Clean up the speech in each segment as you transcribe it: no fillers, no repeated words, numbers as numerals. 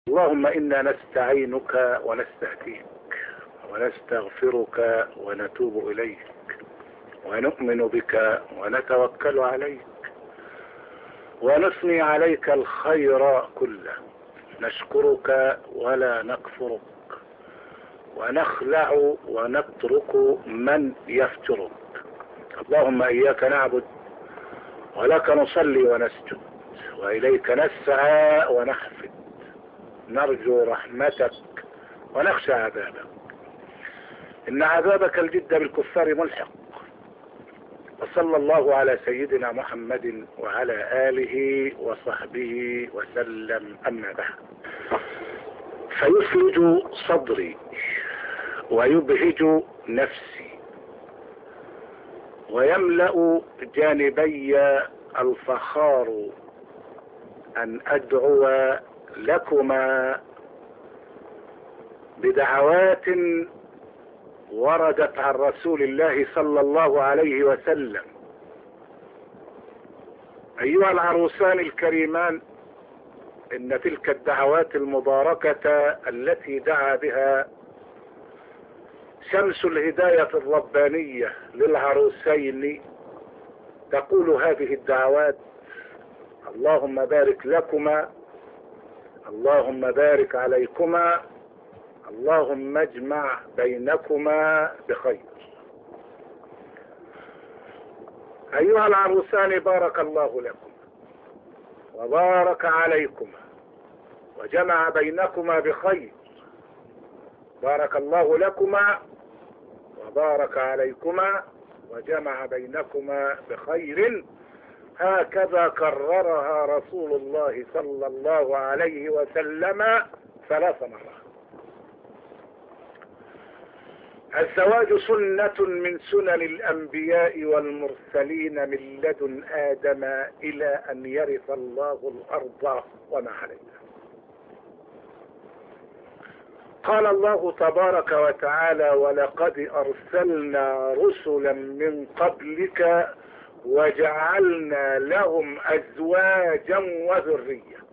اللهم إنا نستعينك ونستهديك ونستغفرك ونتوب إليك ونؤمن بك ونتوكل عليك ونثني عليك الخير كله، نشكرك ولا نكفرك ونخلع ونترك من يفترك. اللهم إياك نعبد ولك نصلي ونسجد وإليك نسعى ونحفد، نرجو رحمتك ونخشى عذابك، إن عذابك الجد بالكفار ملحق. وصلى الله على سيدنا محمد وعلى آله وصحبه وسلم. أما بعد، فيفرج صدري ويبهج نفسي ويملأ جانبي الفخار أن أدعو لكما بدعوات وردت عن رسول الله صلى الله عليه وسلم. أيها العروسان الكريمان، إن تلك الدعوات المباركة التي دعا بها شمس الهداية الربانية للعروسين تقول هذه الدعوات: اللهم بارك لكما، اللهم بارك عليكما، اللهم اجمع بينكما بخير. أيها العروسان، بارك الله لكم وبارك عليكما وجمع بينكما بخير. بارك الله لكما وبارك عليكما وجمع بينكما بخير، هكذا كررها رسول الله صلى الله عليه وسلم 3 مرات. الزواج سنة من سنن الأنبياء والمرسلين من لدن آدم إلى أن يرث الله الأرض وما عليها. قال الله تبارك وتعالى: ولقد أرسلنا رسلا من قبلك وجعلنا لهم أزواجا وذرية.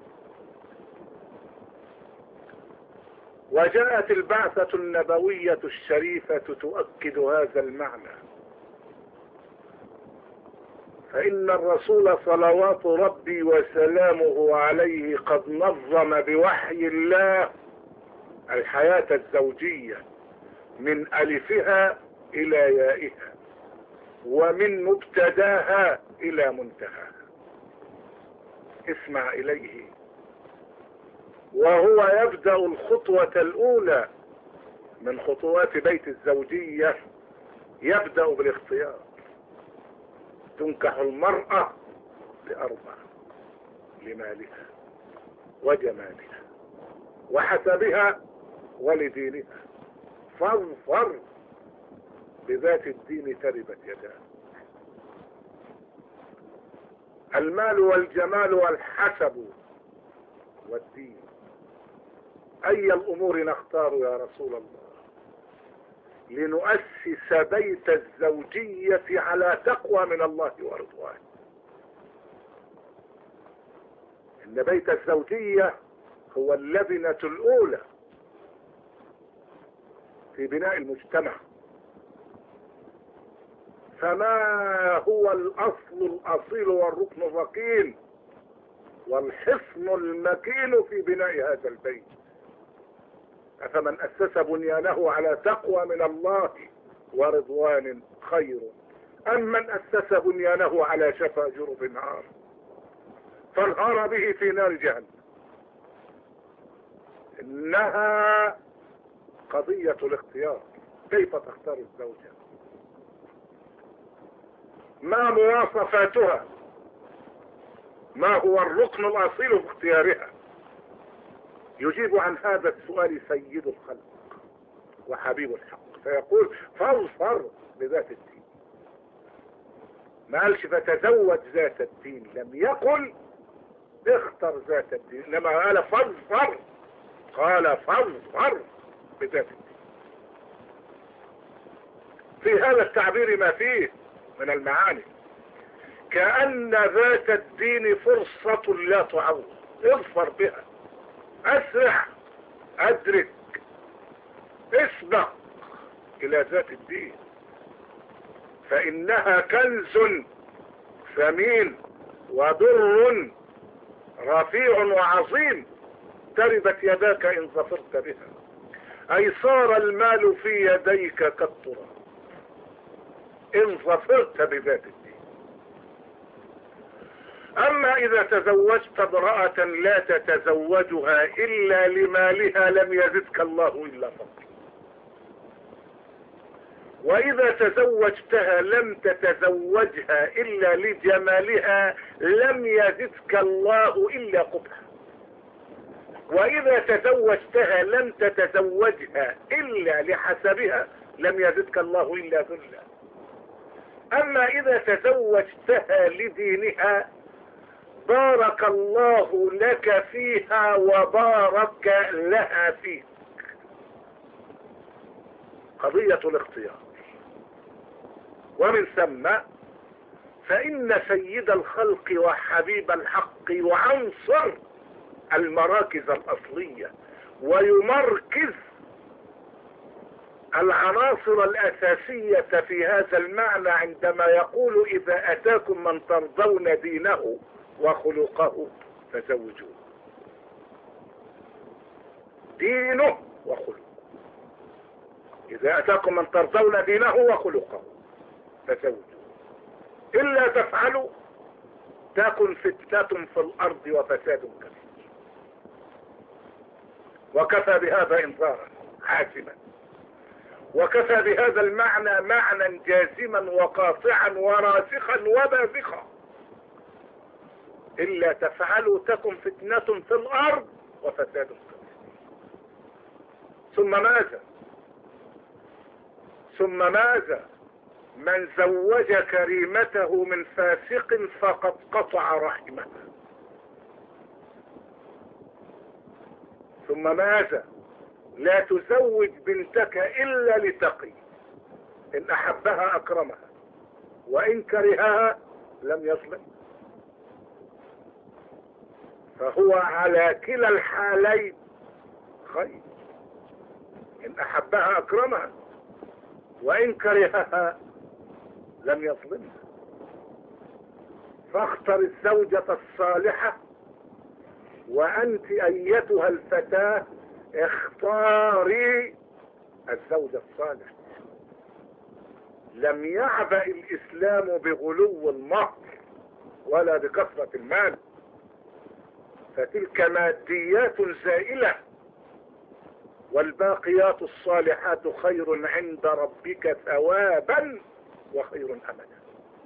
وجاءت البعثة النبوية الشريفة تؤكد هذا المعنى، فإن الرسول صلوات ربي وسلامه عليه قد نظم بوحي الله الحياة الزوجية من ألفها إلى يائها، ومن مبتداها إلى منتهاها. اسمع إليه، وهو يبدأ الخطوة الأولى من خطوات بيت الزوجية، يبدأ بالاختيار. تنكح المرأة ل4: لمالها وجمالها وحسبها ولدينها، فاظفر بذات الدين تربت يداه. المال والجمال والحسب والدين، أي الأمور نختار يا رسول الله لنؤسس بيت الزوجية على تقوى من الله ورضوانه؟ إن بيت الزوجية هو اللبنة الأولى في بناء المجتمع. فما هو الأصل الأصيل والركن الركين والحصن المكين في بناء هذا البيت؟ أفمن أسس بنيانه على تقوى من الله ورضوان خير أم من أسس بنيانه على شفا جرف نار فانهار به في نار جهنم؟ إنها قضية الاختيار. كيف تختار الزوجة؟ ما مواصفاتها؟ ما هو الركن الأصيل في اختيارها؟ يجيب عن هذا السؤال سيد الخلق وحبيب الحق، فيقول: فاظفر بذات الدين. ما قالش فتزوج ذات الدين، لم يقل اختر ذات الدين، انما قال فاظفر، قال فاظفر بذات الدين. في هذا التعبير ما فيه من المعاني، كأن ذات الدين فرصة لا تعوض، اظفر بها. اسرع، ادرك، اسبق الى ذات الدين، فانها كنز ثمين ودر رفيع وعظيم، تربت يداك ان ظفرت بها، اي صار المال في يديك كالتراب ان ظفرت بذات الدين. اما اذا تزوجت امرأة لا تتزوجها الا لمالها لم يزدك الله الا فقرا، واذا تزوجتها لم تتزوجها الا لجمالها لم يزدك الله الا قبحا، واذا تزوجتها لم تتزوجها الا لحسبها لم يزدك الله الا ذلا. اما اذا تزوجتها لدينها بارك الله لك فيها وبارك لها فيك. قضية الاختيار. ومن ثم فإن سيد الخلق وحبيب الحق وعنصر المراكز الأصلية ويمركز العناصر الأساسية في هذا المعنى عندما يقول إذا أتاكم من ترضون دينه وخلقه فزوجوه. دينه وخلقه، إذا أتاكم من ترضون دينه وخلقه فزوجوه، إلا تفعلوا تكن فتنة في الأرض وفساد كبير. وكفى بهذا إنذارا حاسما، وكفى بهذا المعنى معنى جازما وقاطعا وراسخا وبازخا. إلا تفعلوا تكن فتنة في الأرض وفساد كبير. ثم ماذا؟ ثم ماذا؟ من زوج كريمته من فاسق فقد قطع رحمه. ثم ماذا؟ لا تزوج بنتك إلا لتقي، إن أحبها أكرمها وإن كرهها لم يظلم. فهو على كلا الحالين خير، إن أحبها أكرمها وإن كرهها لم يظلمها. فاختر الزوجة الصالحة، وأنت أيتها الفتاة اختاري الزوج الصالح. لم يعبأ الإسلام بغلو المهر ولا بكثرة المال، فتلك ماديات زائلة، والباقيات الصالحات خير عند ربك ثوابا وخير أملا.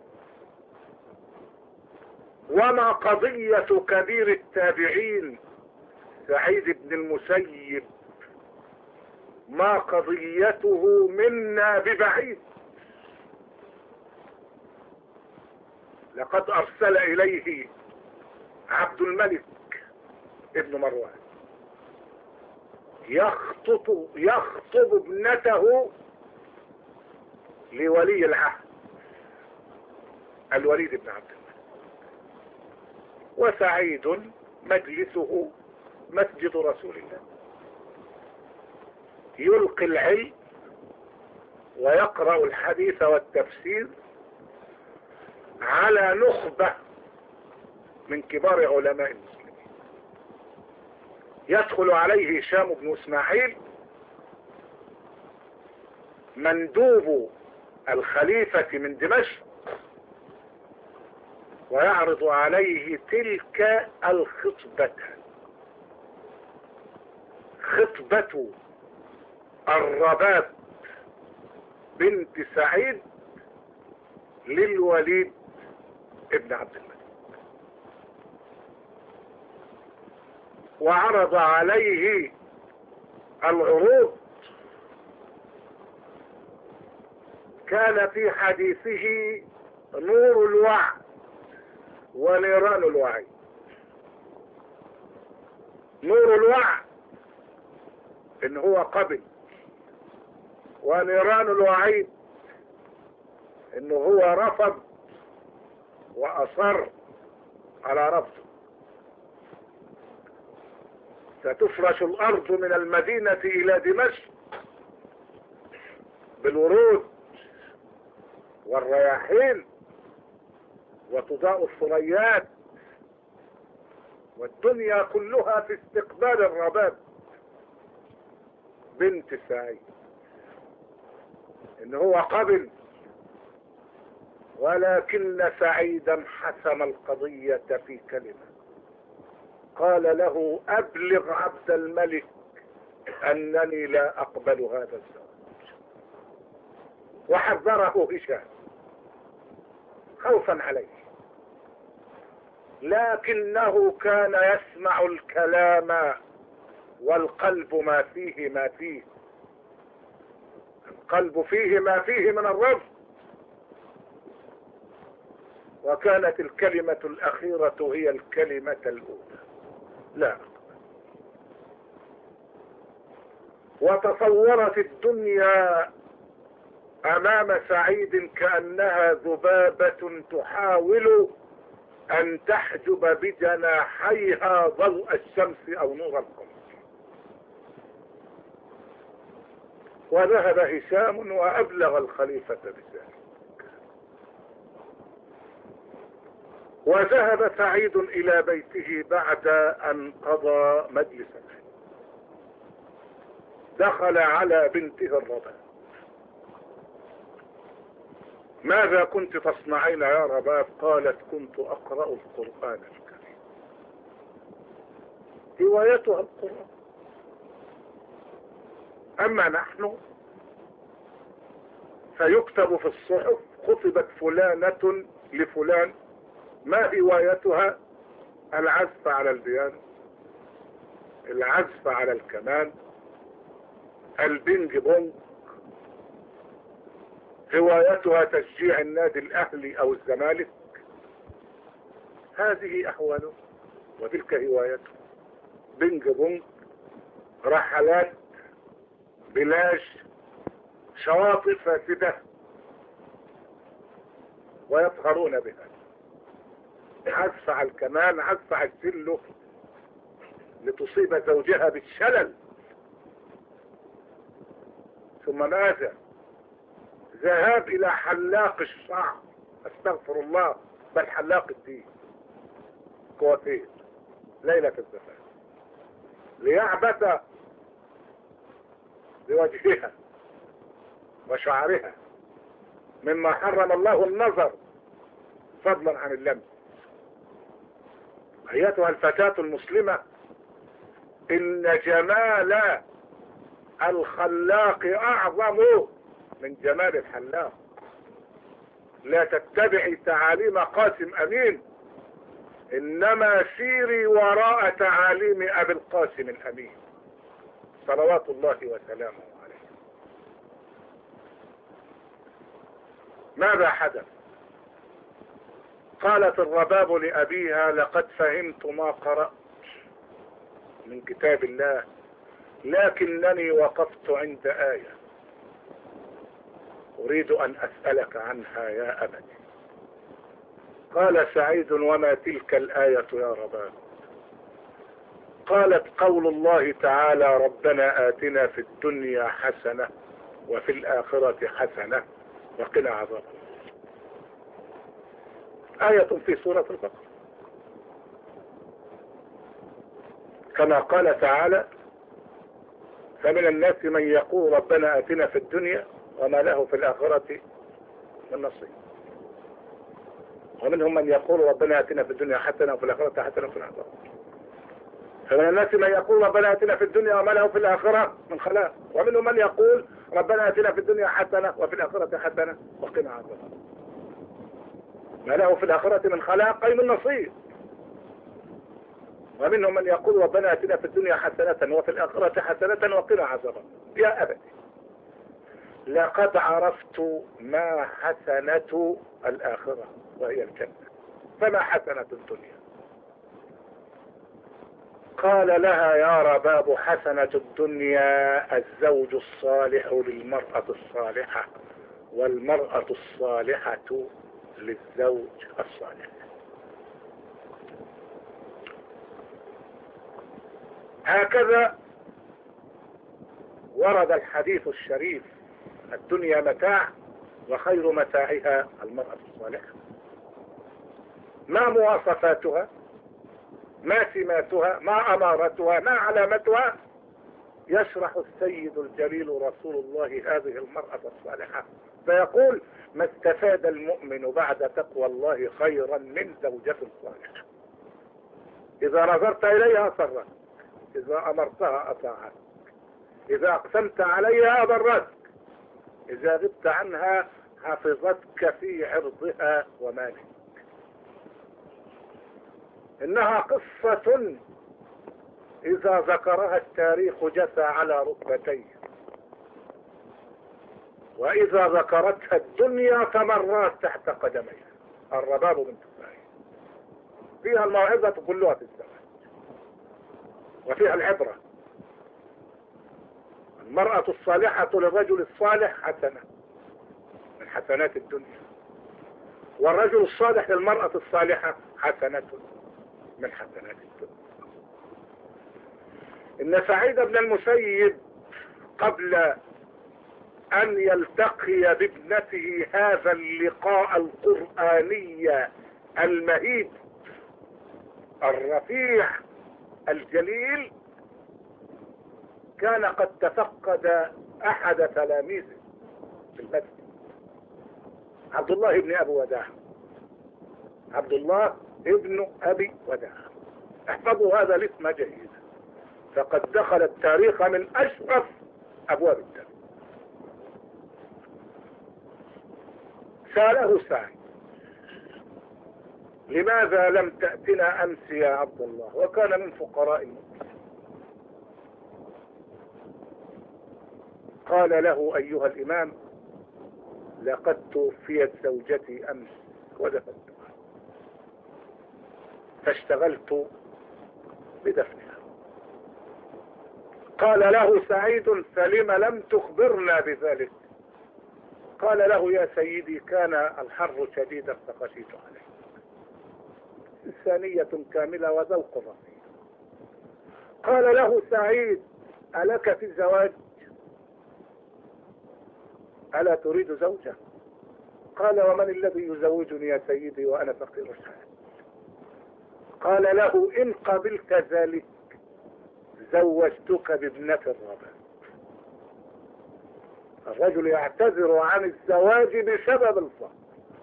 وما قضية كبير التابعين سعيد بن المسيب ما قضيته منا ببعيد. لقد أرسل إليه عبد الملك ابن مروان يخطب ابنته لولي العهد الوليد بن عبد الملك، وسعيد مجلسه مسجد رسول الله، يلقي العلم ويقرأ الحديث والتفسير على نخبة من كبار علماء المسلمين. يدخل عليه هشام بن اسماعيل مندوب الخليفة من دمشق، ويعرض عليه تلك الخطبة، خطبة الرباب بنت سعيد للوليد ابن عبد الملك، وعرض عليه العروض. كان في حديثه نور الوعي ونيران الوعي. نور الوعي ان هو قبل، ونيران الوعي انه هو رفض واصر على رفضه. ستفرش الأرض من المدينة إلى دمشق بالورود والرياحين، وتضاء الثريات، والدنيا كلها في استقبال الرباب بنت سعيد. إن هو قبل، ولكن سعيدا حسم القضية في كلمة، قال له أبلغ عبد الملك أنني لا أقبل هذا الزواج، وحذره هشام خوفا عليه، لكنه كان يسمع الكلام والقلب ما فيه ما فيه، القلب فيه ما فيه من الرفض. وكانت الكلمة الأخيرة هي الكلمة الأولى، لا. وتصورت الدنيا أمام سعيد كأنها ذبابة تحاول أن تحجب بجناحيها ضوء الشمس أو نور القمر. وذهب هشام وأبلغ الخليفة بذلك، وذهب سعيد إلى بيته بعد أن قضى مجلسه. دخل على بنته الرباب. ماذا كنت تصنعين يا رباب؟ قالت كنت أقرأ القرآن الكريم. هوايتها القرآن. أما نحن فيكتب في الصحف خطبت فلانة لفلان، ما هوايتها؟ العزف على البيانو، العزف على الكمان، البينج بونج. هوايتها تشجيع النادي الأهلي أو الزمالك. هذه أحواله وتلك هوايته. بينج بونج، رحلات، بلاش، شواطئ فاسدة، ويسخرون بها. عزف على الكمان، عزف على السلو لتصيب زوجها بالشلل. ثم ماذا؟ ذهاب إلى حلاق الشعر، استغفر الله، بل حلاق الدين، كوافير، ليلة الزفاف، ليعبث بوجهها وشعرها مما حرم الله النظر فضلا عن اللمس. أيتها الفتاة المسلمة، إن جمال الخلاق أعظم من جمال الحلاق. لا تتبعي تعاليم قاسم أمين، إنما سيري وراء تعاليم أبي القاسم الأمين صلوات الله وسلامه عليه. ماذا حدث؟ قالت الرباب لأبيها لقد فهمت ما قرأت من كتاب الله، لكنني وقفت عند آية أريد أن أسألك عنها يا أبتي. قال سعيد وما تلك الآية يا رباب؟ قالت قول الله تعالى ربنا آتنا في الدنيا حسنة وفي الآخرة حسنة وقنا عذاب النار. آية في سورة البقرة، كما قال تعالى فمن الناس من يقول ربنا آتنا في الدنيا وما له في الآخرة من نصيب، ومنهم من يقول ربنا آتنا في الدنيا حسنة وفي الآخرة حسنة وقنا عذاب النار. فمن الناس من يقول ربنا آتنا في الدنيا وما له في الآخرة من خلاق، ومنهم من يقول ربنا آتنا في الدنيا حسنة وفي الآخرة حسنة وقنا عذاب النار. ما له في الآخرة من خلاق أي من نصيب. ومنهم من يقول ربنا آتنا في الدنيا حسنة وفي الآخرة حسنة وقنا عذاب النار. يا أبتي لقد عرفت ما حسنة الآخرة وهي الجنة، فما حسنة الدنيا؟ قال لها يا رباب حسنة الدنيا الزوج الصالح للمرأة الصالحة، والمرأة الصالحة للزوج الصالح. هكذا ورد الحديث الشريف: الدنيا متاع وخير متاعها المرأة الصالحة. ما مواصفاتها؟ ما سماتها؟ ما أمارتها؟ ما علامتها؟ يشرح السيد الجليل رسول الله هذه المرأة الصالحة فيقول: ما استفاد المؤمن بعد تقوى الله خيرا من زوجة صالحة. إذا نظرت إليها سرت، إذا أمرتها أطاعت، إذا أقسمت عليها برت، إذا غبت عنها حفظتك في عرضها ومالك. إنها قصة إذا ذكرها التاريخ جثى على ركبتيه، وإذا ذكرتها الدنيا تمرات تحت قدميها. الرباب بنت سعيد فيها الموعظة كلها في الزواج، وفيها العبرة. المرأة الصالحة للرجل الصالح حسنة من حسنات الدنيا، والرجل الصالح للمرأة الصالحة حسنة من حسنات الدنيا. إن سعيد بن المسيب قبل أن يلتقي بابنته هذا اللقاء القرآني المهيب الرفيع الجليل، كان قد تفقد أحد تلاميذه في المسجد، عبد الله بن أبي وداع. عبد الله ابن أبي وداع، احفظوا هذا الاسم جيدا، فقد دخل التاريخ من أشرف أبواب التاريخ. سأله سعيد: لماذا لم تأتنا أمس يا عبد الله؟ وكان من فقراء المسلمين. قال له: أيها الإمام، لقد توفيت زوجتي أمس ودفنتها، فاشتغلت بدفنها. قال له سعيد: فلم لم تخبرنا بذلك؟ قال له: يا سيدي، كان الحر شديدا فخشيت عليه. إنسانية كاملة وذوق رفيع. قال له سعيد: ألك في الزواج؟ ألا تريد زوجة؟ قال: ومن الذي يزوجني يا سيدي وأنا فقير الحال؟ قال له: إن قبلت ذلك زوجتك بابنة الرباب. الرجل يعتذر عن الزواج بسبب الفقر.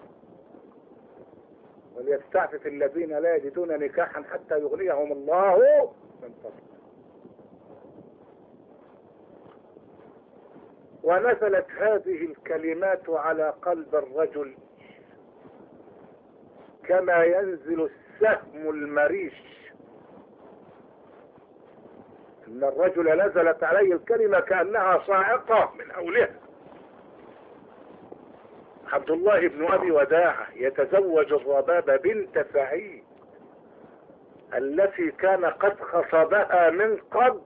وليستعفف الذين لا يجدون نكاحا حتى يغنيهم الله من فضله. ونزلت هذه الكلمات على قلب الرجل كما ينزل السهم المريش. ان الرجل نزلت عليه الكلمة كأنها صاعقة من حولها. عبد الله بن أبي وداعة يتزوج الرباب بنت سعيد التي كان قد خطبها من قبل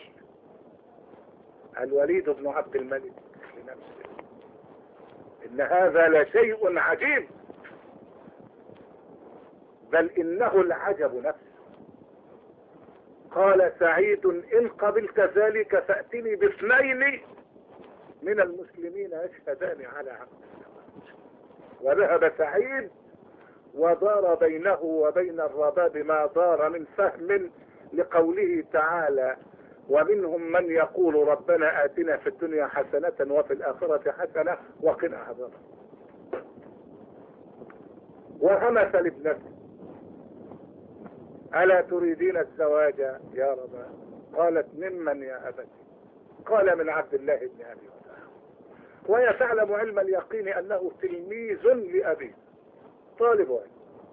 الوليد بن عبد الملك لنفسه. إن هذا لشيء عجيب، بل إنه العجب نفسه. قال سعيد: إن قبلت ذلك فأتني باثنين من المسلمين يشهدان على عقد الزواج. وذهب سعيد ودار بينه وبين الرباب ما دار من فهم لقوله تعالى: ومنهم من يقول ربنا آتنا في الدنيا حسنة وفي الآخرة حسنة وقنا عذاب. وهمس لابنته: ألا تريدين الزواج يا رباب؟ قالت: ممن يا أبتي؟ قال: من عبد الله بن أبي وداع. وهي تعلم علم اليقين أنه تلميذ لأبيه، طالب علم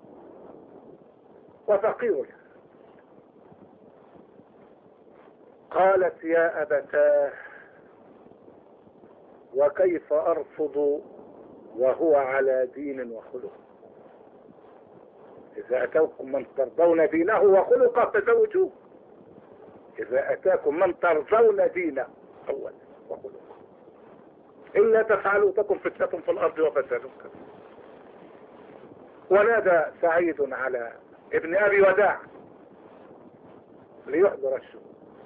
وفقير. قالت: يا أبتاه، وكيف أرفض وهو على دين وخلق؟ إذا أتاكم من ترضون دينه وخلقه فزوجوه. إذا أتاكم من ترضون دينه أولا وخلقه إلا تفعلوا تكن فتنة في الأرض وفساد كبير. ونادى سعيد على ابن أبي وداع ليحضر الشهود.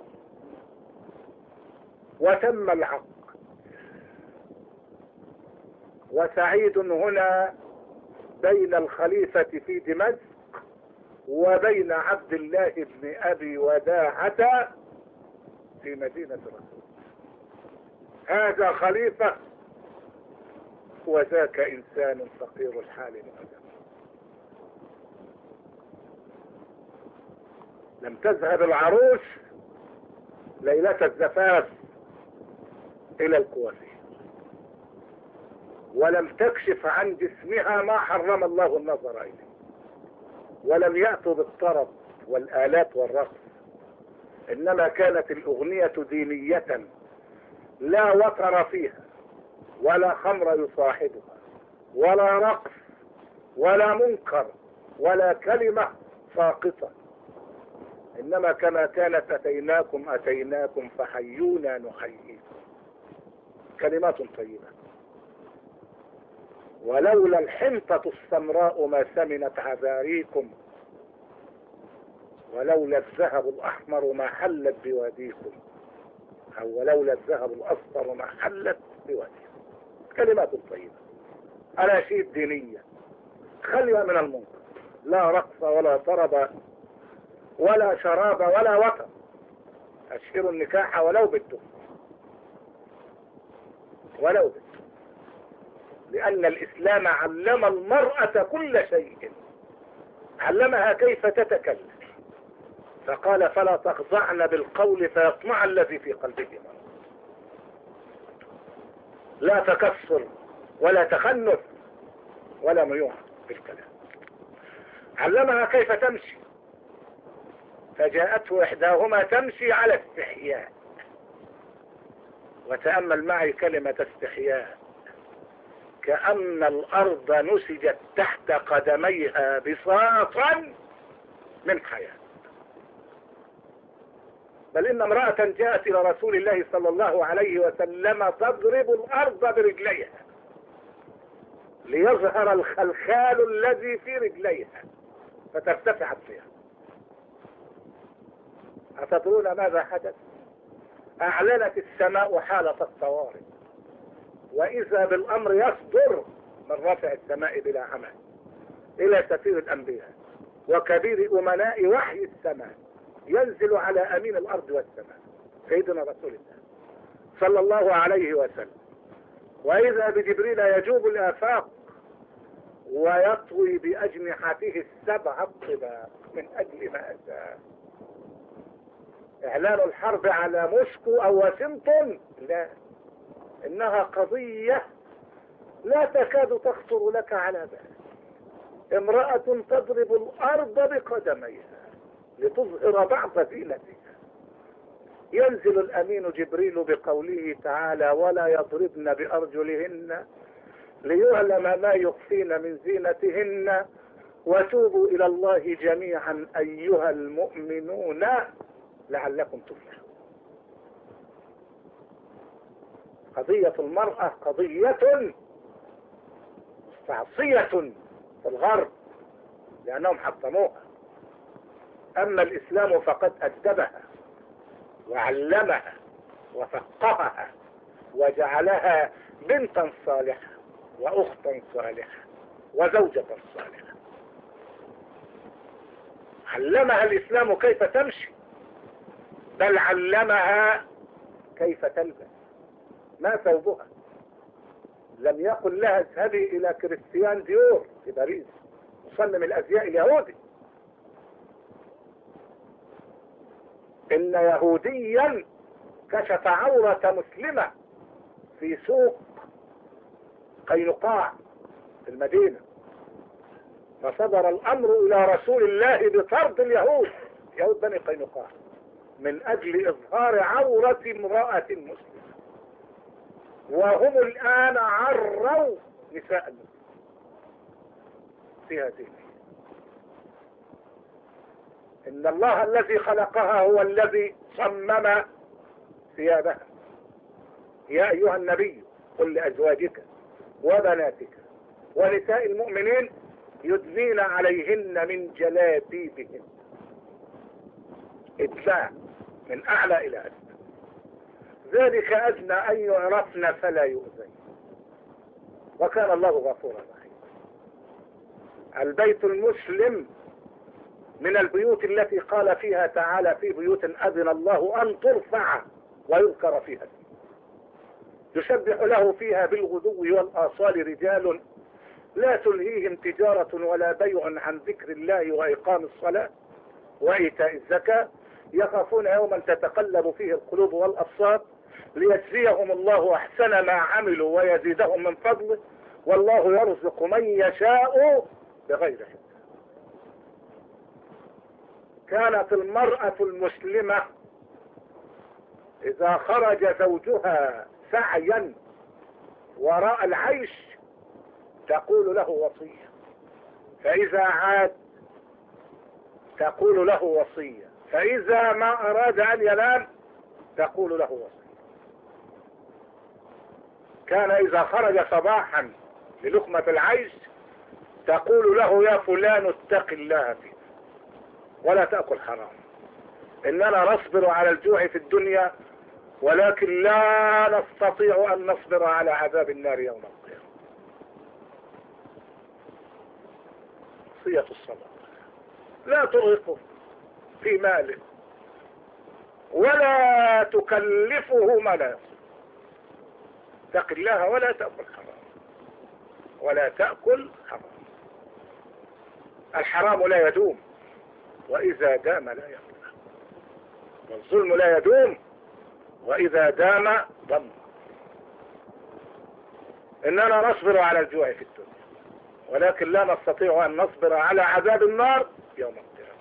وتم الحق. وسعيد هنا بين الخليفة في دمشق وبين عبد الله بن أبي وداعة في مدينة رسول. هذا خليفة وذاك إنسان فقير الحال مؤدب. لم تذهب العروس ليلة الزفاف إلى الكوافير، ولم تكشف عن جسمها ما حرم الله النظر إليه، ولم يأتوا بالطرب والآلات والرقص، إنما كانت الأغنية دينية لا وتر فيها ولا خمر يصاحبها ولا رقص ولا منكر ولا كلمة ساقطة، إنما كما كانت أتيناكم فحيونا نحييكم. كلمات طيبة. ولولا الحنطة السمراء ما سمنت عذاريكم، ولولا الذهب الأحمر ما حلت بواديكم، أو ولولا الذهب الأصفر ما حلت بواديكم. كلمات طيبة، أناشيد دينية خالية من المنكر، لا رقص ولا طرب ولا شراب ولا وطن. أشهروا النكاح ولو بالدخل، ولو بالدخل، لأن الإسلام علم المرأة كل شيء، علمها كيف تتكلم، فقال فلا تخضعن بالقول فيطمع الذي في قلبه مرض. لا تكسر ولا تخنث ولا ميوع بالكلام. علمها كيف تمشي، فجاءته إحداهما تمشي على استحياء، وتأمل معي كلمة استحياء، كأن الأرض نسجت تحت قدميها بساطا من حياة. بل إن امرأة جاءت إلى رسول الله صلى الله عليه وسلم تضرب الأرض برجليها ليظهر الخلخال الذي في رجليها فترتفع فيها. أتدرون ماذا حدث؟ أعلنت السماء حالة الطوارئ، وإذا بالأمر يصدر من رفع السماء بلا عمل إلى سفير الأنبياء وكبير أمناء وحي السماء، ينزل على أمين الأرض والسماء سيدنا رسول الله صلى الله عليه وسلم، وإذا بجبريل يجوب الآفاق ويطوي بأجنحته السبع الطباق. من أجل ماذا؟ إعلان الحرب على موسكو أو واشنطن؟ لا، إنها قضية لا تكاد تخطر لك على بال. امرأة تضرب الأرض بقدميها لتظهر بعض زينتها. ينزل الأمين جبريل بقوله تعالى ولا يضربن بأرجلهن ليعلم ما يخفين من زينتهن وتوبوا إلى الله جميعا أيها المؤمنون لعلكم تفلحون. قضية المرأة قضية مستعصية في الغرب لأنهم حطموها، أما الإسلام فقد أدبها وعلمها وفقهها وجعلها بنتا صالحة وأختا صالحة وزوجة صالحة. علمها الإسلام كيف تمشي، بل علمها كيف تلبس. ما ثوبها؟ لم يقل لها اذهبي إلى كريستيان ديور في باريس مصمم الأزياء اليهودي. إن يهوديا كشف عورة مسلمة في سوق قينقاع في المدينة، فصدر الأمر إلى رسول الله بطرد اليهود، يهود بني قينقاع، من أجل إظهار عورة امرأة مسلمة. وهم الآن عروا نساء المسلمين في هذه. إن الله الذي خلقها هو الذي صمم ثيابها. يا أيها النبي قل لأزواجك وبناتك ونساء المؤمنين يدنين عليهن من جلابيبهن. إدلاء من أعلى إلى أسفل. ذلك أدنى أن يعرفن فلا يؤذين، وكان الله غفورا رحيما. البيت المسلم من البيوت التي قال فيها تعالى في بيوت أذن الله أن ترفع ويذكر فيها اسمه يسبح له فيها بالغدو والآصال رجال لا تلهيهم تجارة ولا بيع عن ذكر الله وإقام الصلاة وإيتاء الزكاة يخافون يوما تتقلب فيه القلوب والأبصار ليجزيهم الله أحسن ما عملوا ويزيدهم من فضله والله يرزق من يشاء بغير حساب. كانت المرأة المسلمة إذا خرج زوجها سعيا وراء العيش تقول له وصية، فإذا عاد تقول له وصية، فإذا ما أراد أن ينام تقول له وصية. كان إذا خرج صباحا للقمة العيش تقول له يا فلان اتق الله فينا ولا تأكل حرام، إننا نصبر على الجوع في الدنيا ولكن لا نستطيع أن نصبر على عذاب النار يوم القيامة. وصية الصلاة لا ترهقه في ماله ولا تكلفه ما لا يصير. اتق الله ولا تأكل حرام ولا تأكل حرام. الحرام لا يدوم وإذا دام لا يبقى، والظلم لا يدوم وإذا دام ضم. إننا نصبر على الجوع في الدنيا ولكن لا نستطيع أن نصبر على عذاب النار يوم القيامة.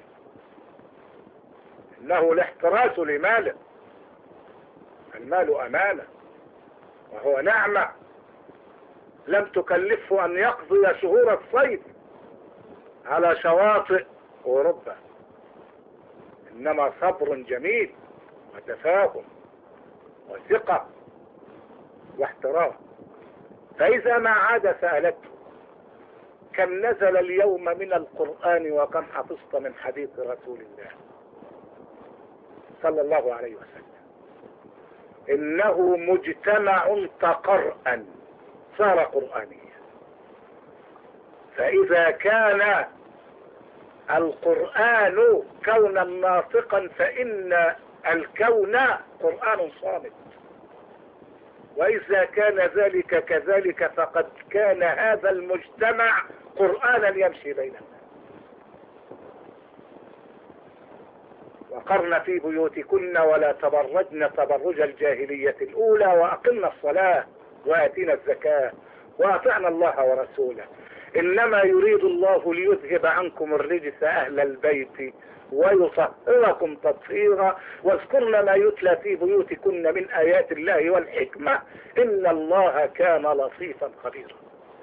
إنه الاحتراس لماله، المال أمانة وهو نعمة لم تكلفه أن يقضي شهور الصيف على شواطئ أوروبا، إنما صبر جميل وتفاهم وثقة واحترام. فإذا ما عاد سألته كم نزل اليوم من القرآن وكم حفظت من حديث رسول الله صلى الله عليه وسلم، إنه مجتمع تقرأ صار قرآنيا. فإذا كان القرآن كونا ناطقا فإن الكون قرآن صامت، وإذا كان ذلك كذلك فقد كان هذا المجتمع قرآنا يمشي بيننا. وقرن في بيوتكن ولا تبرجن تبرج الجاهلية الأولى وأقمنا الصلاة وآتينا الزكاة وأطعنا الله ورسوله إنما يريد الله ليذهب عنكم الرجس أهل البيت ويطهركم تطهيرا واذكرن ما يتلى في بيوتكن من آيات الله والحكمة إن الله كان لطيفا خبيرا.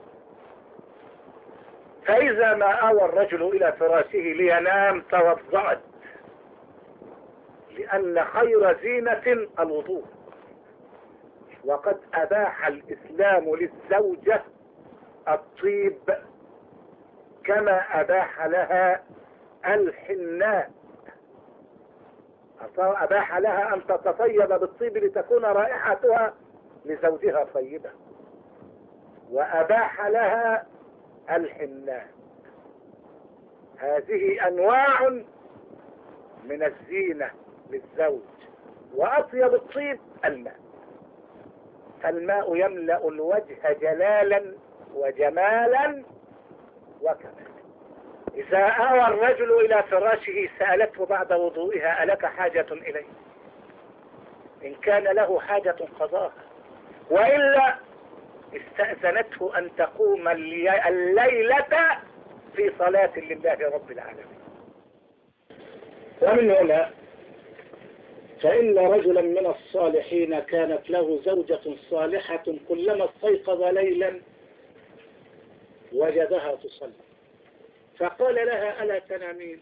فإذا ما آوى الرجل إلى فراشه لينام توضأت، لأن خير زينة الوضوء. وقد أباح الإسلام للزوجة الطيب كما أباح لها الحناء، أباح لها أن تتطيب بالطيب لتكون رائحتها لزوجها طيبة، وأباح لها الحناء. هذه أنواع من الزينة للزوج. وأطيب الطيب الماء، فالماء يملأ الوجه جلالا وجمالا وكمالا. إذا آوى الرجل إلى فراشه سألته بعد وضوئها ألك حاجة إليه؟ إن كان له حاجة قضاها، وإلا استأذنته أن تقوم الليلة في صلاة لله رب العالمين. ومن هنا فإن رجلا من الصالحين كانت له زوجة صالحة كلما استيقظ ليلا وجدها تصلي فقال لها ألا تنامين؟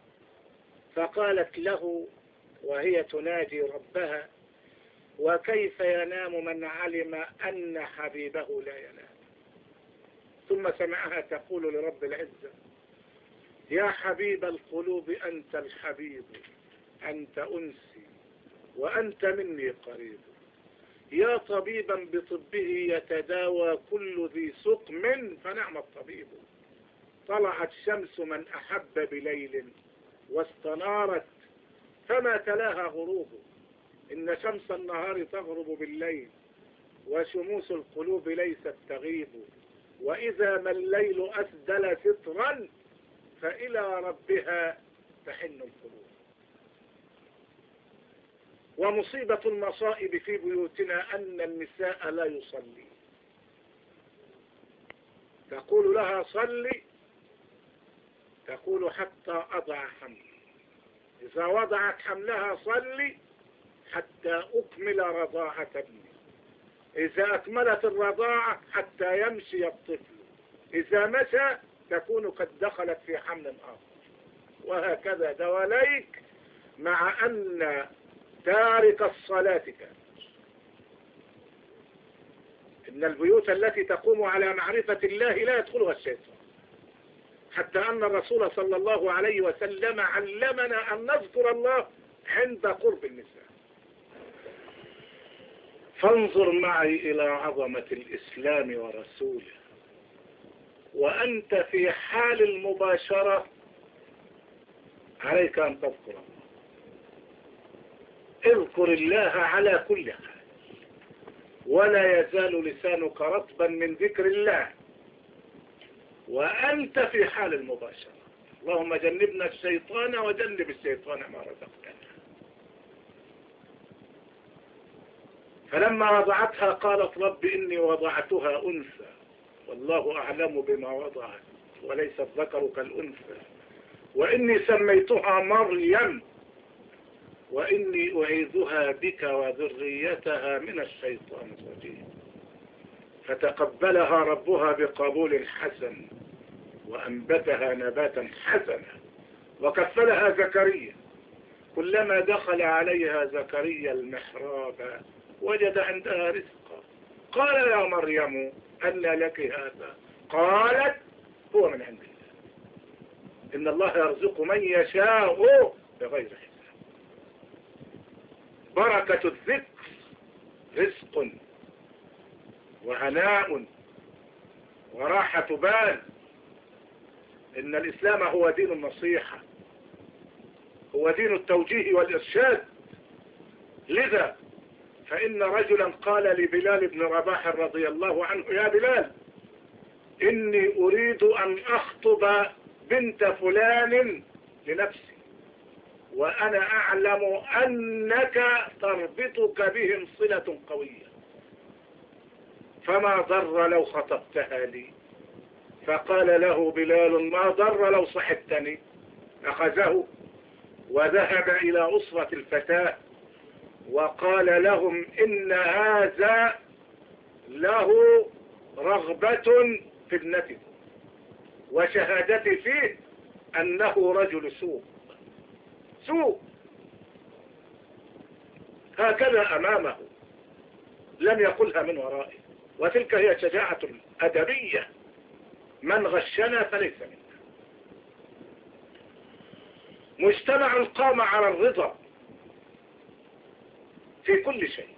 فقالت له وهي تناجي ربها وكيف ينام من علم أن حبيبه لا ينام؟ ثم سمعها تقول لرب العزة يا حبيب القلوب أنت الحبيب أنت أنسي وأنت مني قريب يا طبيبا بطبه يتداوى كل ذي سقم فنعم الطبيب. طلعت شمس من أحب بليل واستنارت فما تلاها غروب. إن شمس النهار تغرب بالليل وشموس القلوب ليست تغيب. وإذا ما الليل أسدل سترا فإلى ربها تحن القلوب. ومصيبة المصائب في بيوتنا أن النساء لا يصلي. تقول لها صلي، تقول حتى أضع حملي. إذا وضعت حملها صلي حتى أكمل رضاعة ابني. إذا أكملت الرضاعة حتى يمشي الطفل. إذا مشى تكون قد دخلت في حمل آخر. وهكذا دواليك، مع أن تارك الصلاة كان. إن البيوت التي تقوم على معرفة الله لا يدخلها الشيطان، حتى أن الرسول صلى الله عليه وسلم علمنا أن نذكر الله عند قرب النساء. فانظر معي إلى عظمة الإسلام ورسوله وأنت في حال المباشرة عليك أن تذكر الله. اذكر الله على كل حال، ولا يزال لسانك رطبا من ذكر الله وأنت في حال المباشرة. اللهم جنبنا الشيطان وجنب الشيطان ما رزقتنا. فلما وضعتها قالت رب إني وضعتها أنثى والله أعلم بما وضعت وليس الذكر كالأنثى وإني سميتها مريم وإني أعيذها بك وذريتها من الشيطان الرجيم. فتقبلها ربها بقبول حسن وأنبتها نباتا حسنا وكفلها زكريا. كلما دخل عليها زكريا المحراب وجد عندها رزقا. قال يا مريم أن لك هذا؟ قالت هو من عند الله إن الله يرزق من يشاء بغير حساب. بركة الذكر رزق وهناء وراحة بال. إن الإسلام هو دين النصيحة، هو دين التوجيه والإرشاد. لذا فإن رجلا قال لبلال بن رباح رضي الله عنه يا بلال إني أريد أن أخطب بنت فلان لنفسي وأنا أعلم أنك تربطك بهم صلة قوية فما ضر لو خطبتها لي. فقال له بلال ما ضر لو صحبتني. أخذه وذهب إلى أسرة الفتاة وقال لهم إن هذا له رغبة في ابنتكم وشهادتي فيه أنه رجل سوء هكذا أمامه لم يقلها من ورائه. وتلك هي شجاعة أدبية. من غشنا فليس منا. مجتمع قام على الرضا في كل شيء.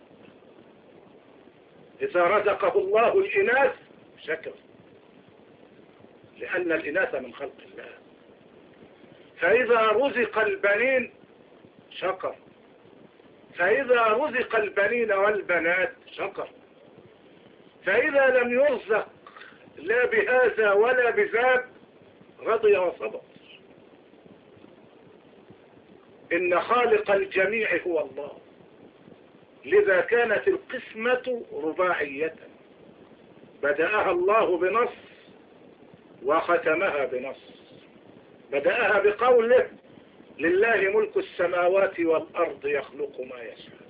إذا رزقه الله الإناث شكر لأن الإناث من خلق الله. فإذا رزق البنين شكر. فإذا رزق البنين والبنات شكر. فإذا لم يرزق لا بهذا ولا بذاك رضي وصبر. إن خالق الجميع هو الله. لذا كانت القسمة رباعية بدأها الله بنص وختمها بنص. بدأها بقوله لله ملك السماوات والأرض يخلق ما يشاء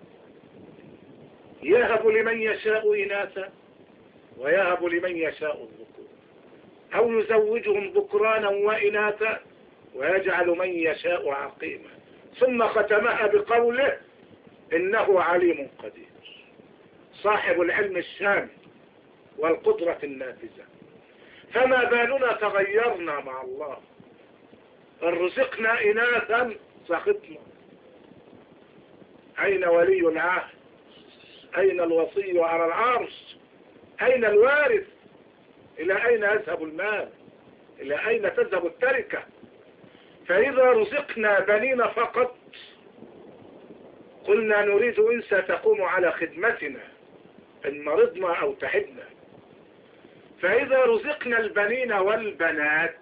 يهب لمن يشاء إناثا ويهب لمن يشاء الذكور أو يزوجهم ذكرانا وإناثا ويجعل من يشاء عقيما. ثم ختمها بقوله إنه عليم قدير صاحب العلم الشامل والقدرة النافذة. فما بالنا تغيرنا مع الله. إن رزقنا إناثا سخطنا. أين ولي العهد أين الوصي على العرش؟ أين الوارث؟ إلى أين يذهب المال؟ إلى أين تذهب التركة؟ فإذا رزقنا بنين فقط قلنا نريد إنسى تقوم على خدمتنا إن مرضنا أو تعبنا. فإذا رزقنا البنين والبنات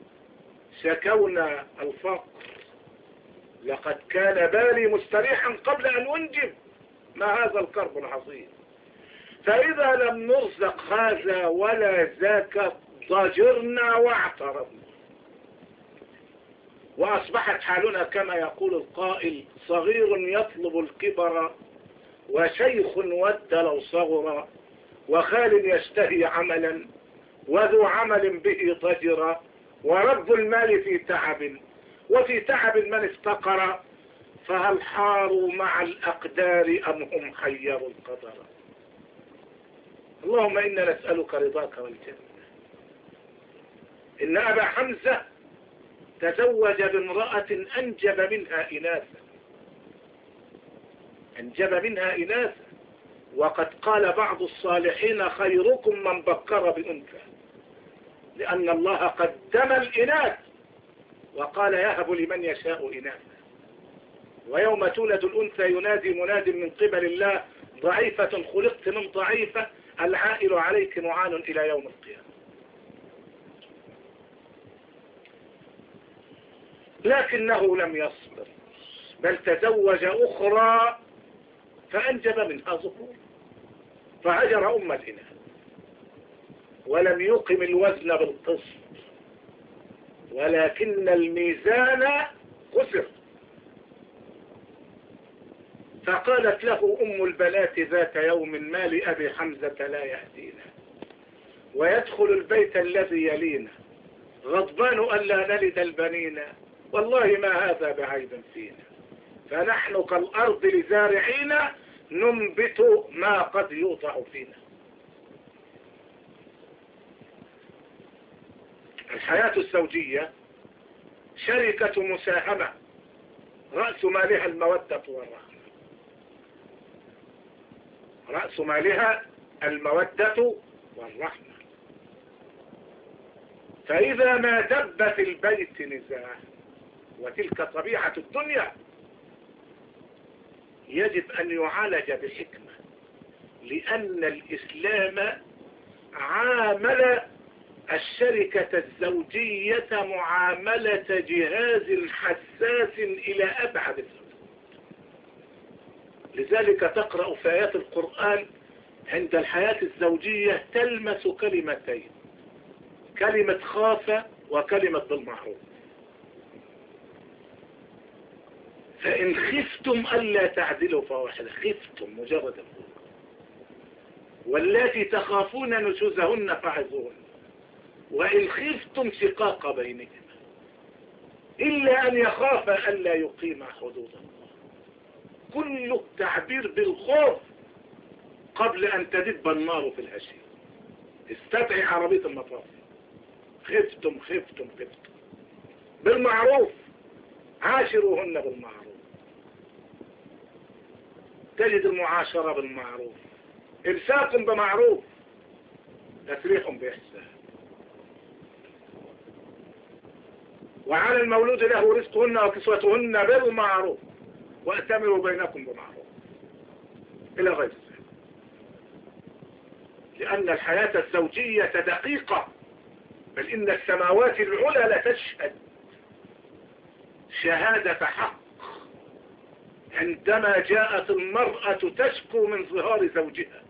شكونا الفقر. لقد كان بالي مستريحا قبل أن أنجب، ما هذا الكرب العظيم. فإذا لم نرزق هذا ولا ذاك ضجرنا واعترضنا، وأصبحت حالنا كما يقول القائل: صغير يطلب الكبر وشيخ ود لو صغر، وخال يشتهي عملا وذو عمل به ضجر، ورب المال في تعب وفي تعب من افتقر، فهل حاروا مع الأقدار أم هم حيروا القدر. اللهم إنا نسألك رضاك والجنة. إن أبا حمزة تزوج بامرأة أنجب منها إناثا، وقد قال بعض الصالحين: خيركم من بكر بأنثى، لأن الله قدم الإناث وقال: يهب لمن يشاء إناثا. ويوم تولد الأنثى ينادي مناد من قبل الله: ضعيفة خلقت من ضعيفة، العائل عليك معان إلى يوم القيامة. لكنه لم يصبر، بل تزوج أخرى فأنجب منها ذكور، فهجر أم الإناث ولم يقم الوزن بالقسط، ولكن الميزان كسر. فقالت له أم البنات ذات يوم: ما لأبي حمزة لا يهدينا ويدخل البيت الذي يلينا، غضبان ألا نلد البنين، والله ما هذا بعيب فينا، فنحن كالأرض لزارعين ننبت ما قد يوضع فينا. الحياة الزوجية شركة مساهمة، رأس مالها المودة والرحمة. رأس مالها المودة والرحمة. فإذا ما دب في البيت نزاع، وتلك طبيعة الدنيا، يجب أن يعالج بحكمة، لأن الإسلام عامل الشركة الزوجية معاملة جهاز حساس إلى أبعد الحدود. لذلك تقرأ في آيات القرآن عند الحياة الزوجية تلمس كلمتين: كلمة خاف وكلمة بالمعروف. فإن خفتم ألا تعدلوا فواحدة، خفتم مجرد الخوف، واللاتي تخافون نشوزهن فعظوهن، وإن خفتم شقاق بينهما إلا أن يخاف ألا يقيم حدود الله. كل التعبير بالخوف قبل أن تدب النار في الهشيم. استدعي عربية المطاف: خفتم خفتم خفتم. بالمعروف، عاشروهن بالمعروف. تجد المعاشرة بالمعروف، إمساك بمعروف، تسريح بإحسان. وعلى المولود له رزقهن وكسوتهن بالمعروف، وأتمروا بينكم بمعروف، إلى غير ذلك. لأن الحياة الزوجية دقيقة، بل إن السماوات العلى لتشهد شهادة حق عندما جاءت المرأة تشكو من ظهار زوجها.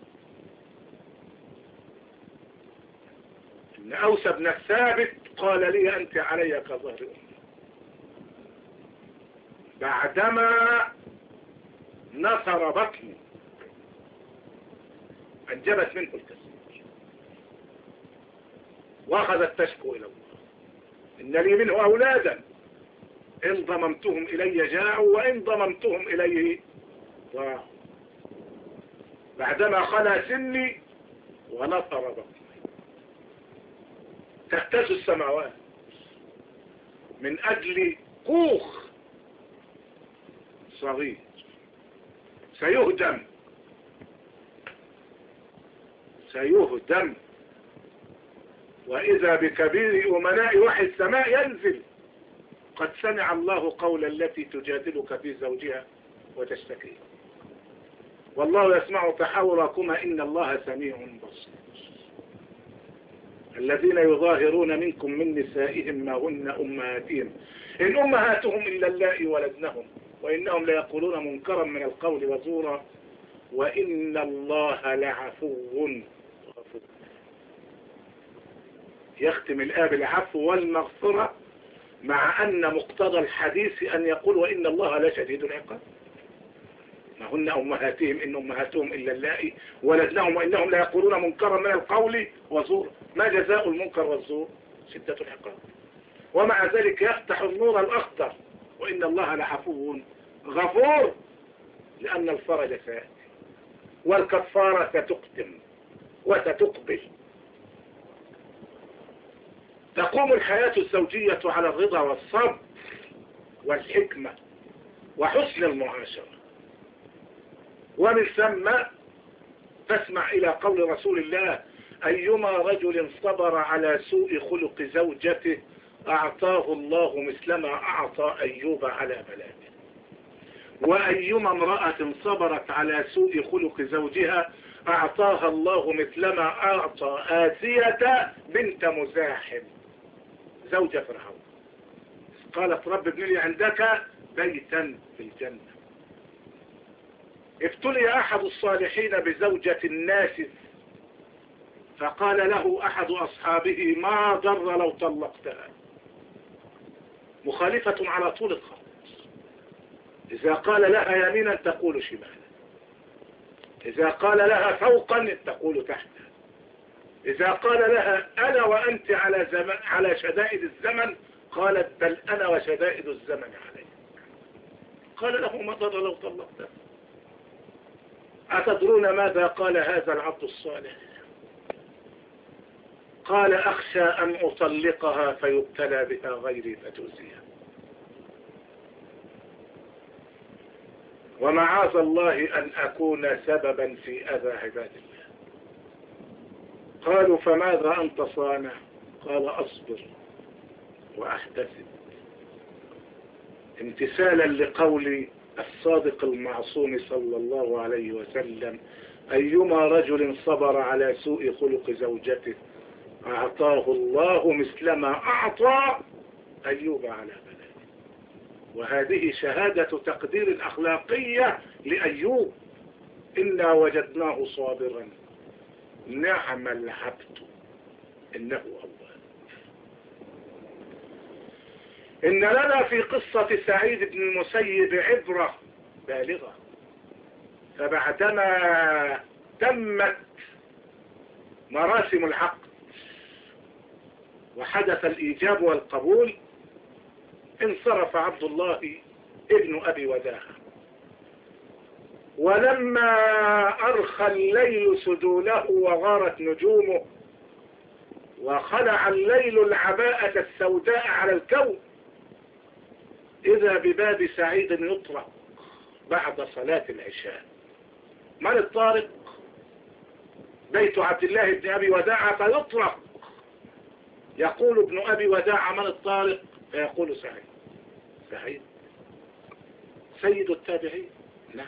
إن أوس بن الثابت قال لي: أنت علي كظهر أمي، بعدما نصر بطني أنجبت منه الكثير، وأخذت تشكو إلى الله: إن لي منه أولادا إن ضممتهم إلي جاعوا وإن ضممتهم إليه ضاعوا. بعدما خلا سني ونصر بطني. تهتز السماوات من أجل كوخ صغير سيهدم سيهدم. وإذا بكبير أمناء وحي السماء ينزل: قد سمع الله قول التي تجادلك في زوجها وتشتكي والله يسمع تحاوركما إن الله سميع بصير. الذين يظاهرون منكم من نسائهم ما هن أمهاتهم إن أمهاتهم إلا اللائي ولدنهم وإنهم ليقولون منكرا من القول وزورا وإن الله لعفو غفور. يختم الآية بالعفو والمغفرة، مع أن مقتضى الحديث أن يقول وإن الله لشديد العقاب. ما هن أمهاتهم إن أمهاتهم إلا اللائي ولدنهم وإنهم لا يقولون منكرا من القول وزور. ما جزاء المنكر والزور؟ شدة العقاب. ومع ذلك يفتح النور الأخضر وإن الله لعفو غفور، لأن الفرج سيأتي والكفارة ستقدم وستقبل. تقوم الحياة الزوجية على الرضا والصبر والحكمة وحسن المعاشرة. ومن ثم تسمع إلى قول رسول الله: أيما رجل صبر على سوء خلق زوجته أعطاه الله مثلما أعطى أيوب على بلاده. وأيما امرأة صبرت على سوء خلق زوجها أعطاها الله مثلما أعطى آسية بنت مزاحم زوج فرعون. قالت: رب ابن لي عندك بيتا في الجنة. ابتلي أحد الصالحين بزوجة الناس فقال له أحد أصحابه: ما ضر لو طلقتها. مخالفة على طول الخط. إذا قال لها يمينا تقول شمالا، إذا قال لها فوقا تقول تحتا، إذا قال لها أنا وأنت على شدائد الزمن قالت: بل أنا وشدائد الزمن عليك. قال له: ما ضر لو طلقتها. أتدرون ماذا قال هذا العبد الصالح؟ قال: أخشى أن أطلقها فيبتلى بها غيري فتؤذيها. ومعاذ الله أن أكون سببا في أذى عباد الله. قالوا: فماذا أنت صانع؟ قال: أصبر وأحتسب، امتثالا لقول الصادق المعصوم صلى الله عليه وسلم: أيما رجل صبر على سوء خلق زوجته أعطاه الله مثلما أعطى أيوب على بلاده. وهذه شهادة تقدير أخلاقية لأيوب: إنا وجدناه صابرا نعم العبد إنه أواب. إن لنا في قصة سعيد بن المسيب عبرة بالغة. فبعدما تمت مراسم العقد وحدث الإيجاب والقبول انصرف عبد الله ابن أبي وداعة. ولما أرخى الليل سدوله وغارت نجومه وخلع الليل العباءة السوداء على الكون إذا بباب سعيد يطرق بعد صلاة العشاء. من الطارق؟ بيت عبد الله بن أبي وداعة فيطرق. يقول ابن أبي وداعة: من الطارق؟ فيقول: سعيد. سعيد سيد التابعين. نعم.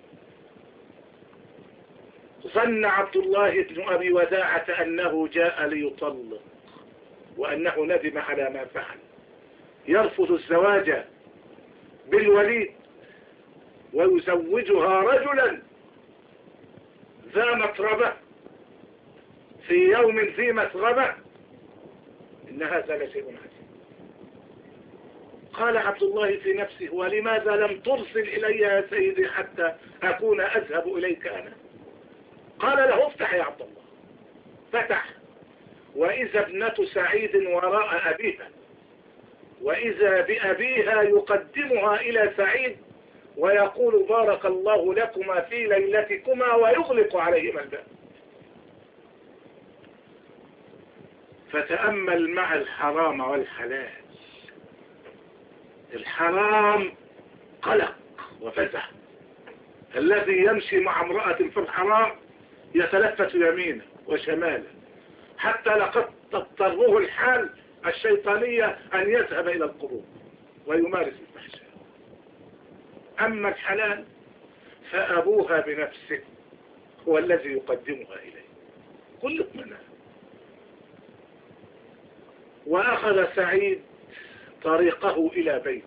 ظن عبد الله بن أبي وداعة أنه جاء ليطلق وأنه ندم على ما فعل، يرفض الزواج بالوليد ويزوجها رجلا ذا مطربة في يوم ذي مسغبة. إن هذا لشيء عجيب. قال عبد الله في نفسه: ولماذا لم ترسل إلي يا سيدي حتى أكون أذهب إليك أنا؟ قال له: افتح يا عبد الله. فتح، وإذا ابنة سعيد وراء أبيها، وإذا بأبيها يقدمها إلى سعيد ويقول: بارك الله لكما في ليلتكما، ويغلق عليهما الباب. فتأمل مع الحرام والحلال. الحرام قلق وفزع. الذي يمشي مع امرأة في الحرام يتلفت يمينه وشماله، حتى لقد تضطره الحال الشيطانية أن يذهب إلى القبور ويمارس الفحشاء. أما الحلال فأبوها بنفسه هو الذي يقدمها إليه كل اطمئنان. وأخذ سعيد طريقه إلى بيت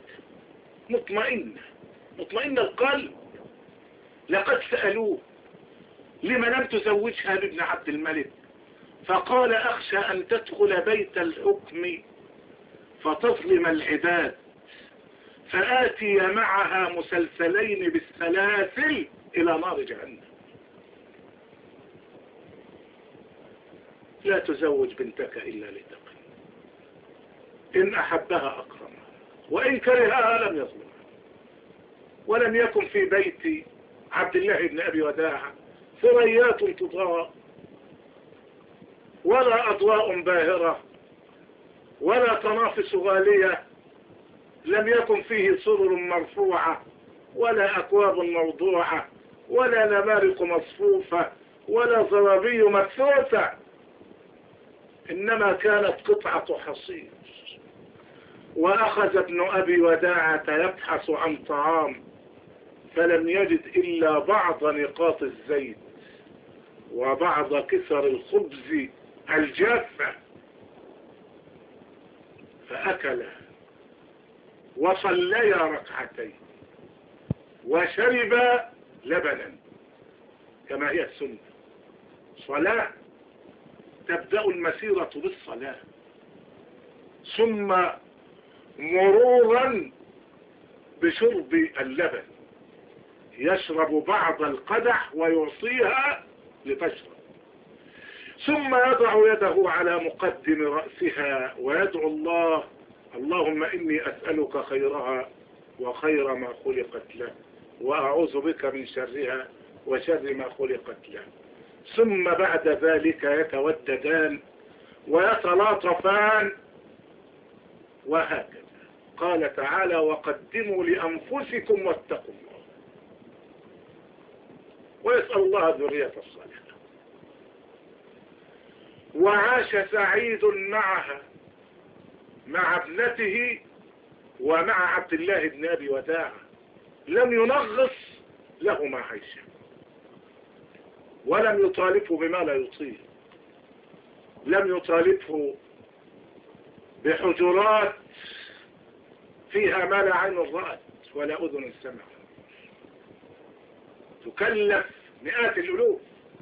مطمئن القلب. لقد سألوه لما لم تزوجها بابن عبد الملك، فقال أخشى أن تدخل بيت الحكم فتظلم العباد فآتي معها مسلسلين بالسلاسل إلى نار جهنم. لا تزوج بنتك إلا لتقي، إن أحبها أكرمها وإن كرهها لم يظلمها. ولم يكن في بيت عبد الله بن أبي وداعة ثريات تضاء ولا أضواء باهرة ولا تنافس غالية. لم يكن فيه سرر مرفوعة ولا أكواب موضوعة ولا نمارق مصفوفة ولا زرابي مبثوثة، إنما كانت قطعة حصير. وأخذ ابن أبي وداعة يبحث عن طعام فلم يجد إلا بعض نقاط الزيت وبعض كسر الخبز الجافة، فأكل وصليا ركعتين وشرب لبنا كما هي السنة. صلاة تبدأ المسيرة بالصلاة، ثم مرورا بشرب اللبن، يشرب بعض القدح ويعصيها لتشرب، ثم يضع يده على مقدم رأسها ويدعو الله: اللهم إني أسألك خيرها وخير ما خلقت له، وأعوذ بك من شرها وشر ما خلقت له. ثم بعد ذلك يتوددان ويتلاطفان، وهكذا. قال تعالى: وقدموا لأنفسكم واتقوا الله، ويسأل الله الذرية الصالحة. وعاش سعيد معها، مع ابنته ومع عبد الله بن أبي وداعة، لم ينغص لهما عيشا ولم يطالبه بما لا يطيق، لم يطالبه بحجرات فيها ما لا عين رأت ولا أذن سمعت، تكلف مئات الألوف.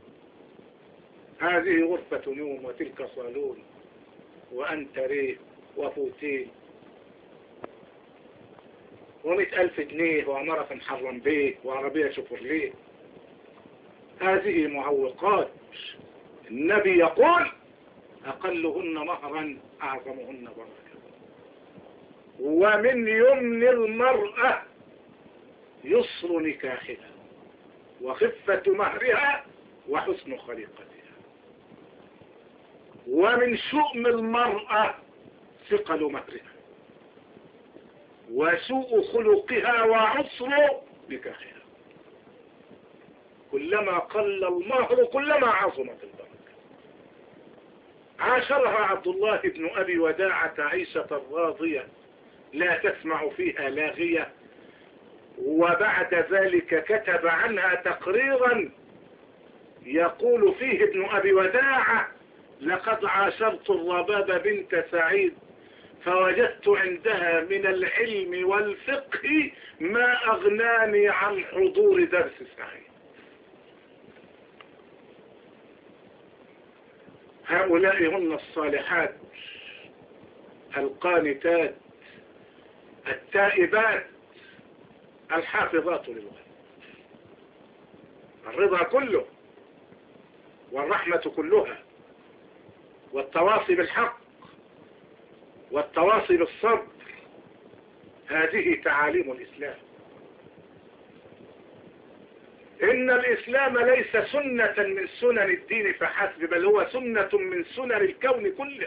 هذه غرفة نوم وتلك صالون وأنت ريه وفوتيه و100,000 جنيه وعمارة محرم بيه وعربية شوفرليه. هذه معوقات. النبي يقول: أقلهن مهرا أعظمهن بركة. ومن يمن المرأة يسر نكاحها وخفة مهرها وحسن خليقتها. ومن شؤم المرأة ثقل مهرها وسوء خلقها وعسر نكاحها. كلما قل المهر كلما عظمت البركة. عاشرها عبد الله بن أبي وداعة عيشة راضية لا تسمع فيها لاغية. وبعد ذلك كتب عنها تقريرا يقول فيه ابن أبي وداعة: لقد عاشرت الرباب بنت سعيد فوجدت عندها من العلم والفقه ما أغناني عن حضور درس سعيد. هؤلاء هن الصالحات القانتات التائبات الحافظات للغيب. الرضا كله والرحمة كلها والتواصي بالحق والتواصي بالصبر، هذه تعاليم الإسلام. إن الإسلام ليس سنة من سنن الدين فحسب، بل هو سنة من سنن الكون كله.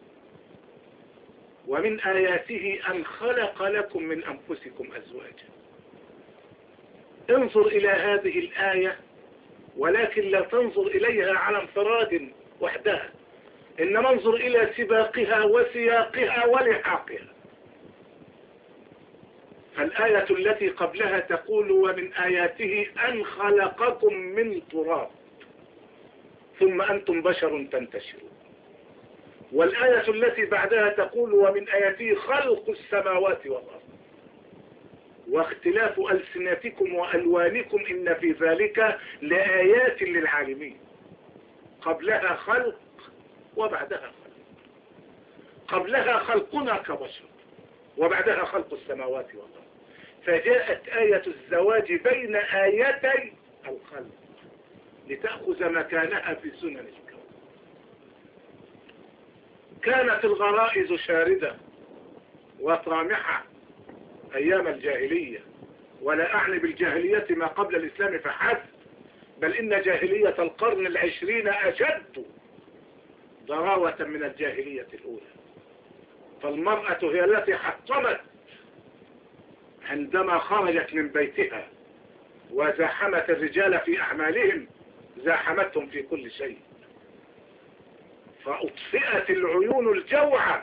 ومن آياته أن خلق لكم من أنفسكم أزواجا. انظر إلى هذه الآية ولكن لا تنظر إليها على انفراد وحدها، إنما انظر إلى سباقها وسياقها ولحاقها. فالآية التي قبلها تقول ومن آياته أن خلقكم من تراب ثم أنتم بشر تنتشرون. والآية التي بعدها تقول ومن آياته خلق السماوات والأرض واختلاف ألسنتكم وألوانكم إن في ذلك لآيات للعالمين. قبلها خلق وبعدها خلق، قبلها خلقنا كبشر وبعدها خلق السماوات والأرض. فجاءت آية الزواج بين آيتي الخلق لتأخذ مكانها في سنن الكون. كانت الغرائز شاردة وطامحة أيام الجاهلية، ولا أعني بالجاهلية ما قبل الإسلام فحسب، بل إن جاهلية القرن العشرين أشد ضراوة من الجاهلية الأولى. فالمرأة هي التي حطمت عندما خرجت من بيتها وزاحمت الرجال في أعمالهم، زاحمتهم في كل شيء، فأطفئت العيون الجوعة